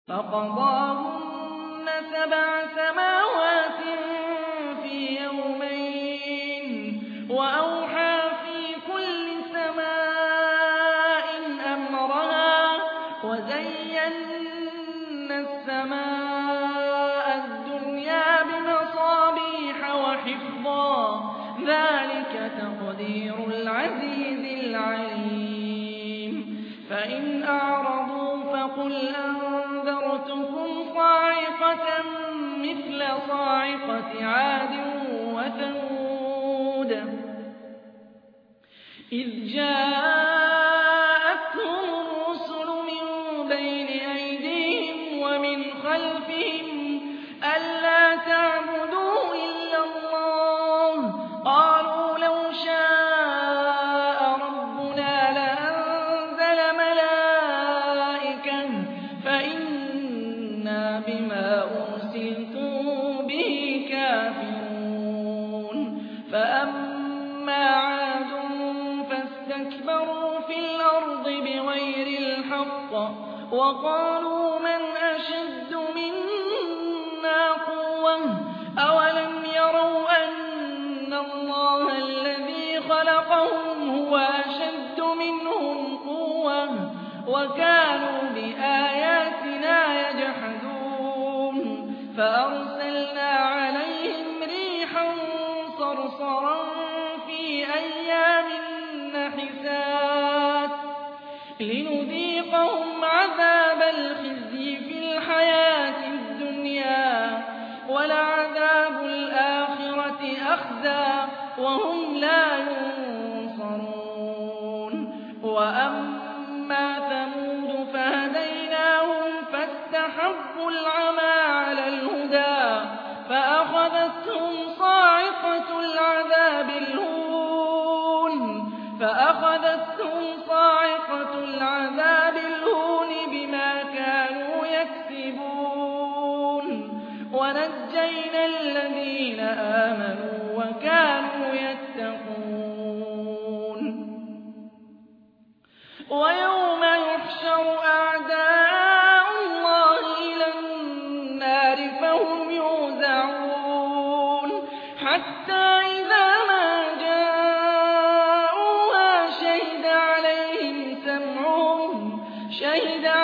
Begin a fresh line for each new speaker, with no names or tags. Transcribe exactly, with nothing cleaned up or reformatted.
فقضاهن سبع سماوات في يومين وأوحى في كل سماء أمرها وزينا السماء الدنيا بمصابيح وحفظا ذلك تقدير العزيز العليم فإن أعرضوا فقل أنذرتكم صاعقة مثل صاعقة عاد وثمود إذ جاءتهم الرسل من بين أيديهم ومن خلفهم ألا تعبدوا إلا الله قالوا لو شاء ربنا لأنزل ملائكة فإنا بما أرسلتم به كافرون فأما عاد فاستكبروا في الأرض بغير الحق وقالوا من أشد منا قوة أولم يروا أن الله الذي خلقهم هو أشد منهم قوة وكانوا بآياتنا يجحدون فأرسلنا عليهم ريحا صرصرا في أيام نحسات لنذيقهم عذاب الخزي في الحياة الدنيا ولعذاب الآخرة أخزى وهم لا ينصرون وأما ثمود فهديناهم فاستحبوا العمى على الهدى فأخذتهم صاعقة العذاب الهون فأخذتهم صاعقة العذاب الهون بما كانوا يكسبون ونجينا الذين آمنوا وكانوا يتقون ويوم يحشر أعداء الله إلى النار فهم يوزعون حتى إذا ما جاءوها شهد عليهم سمعهم شهد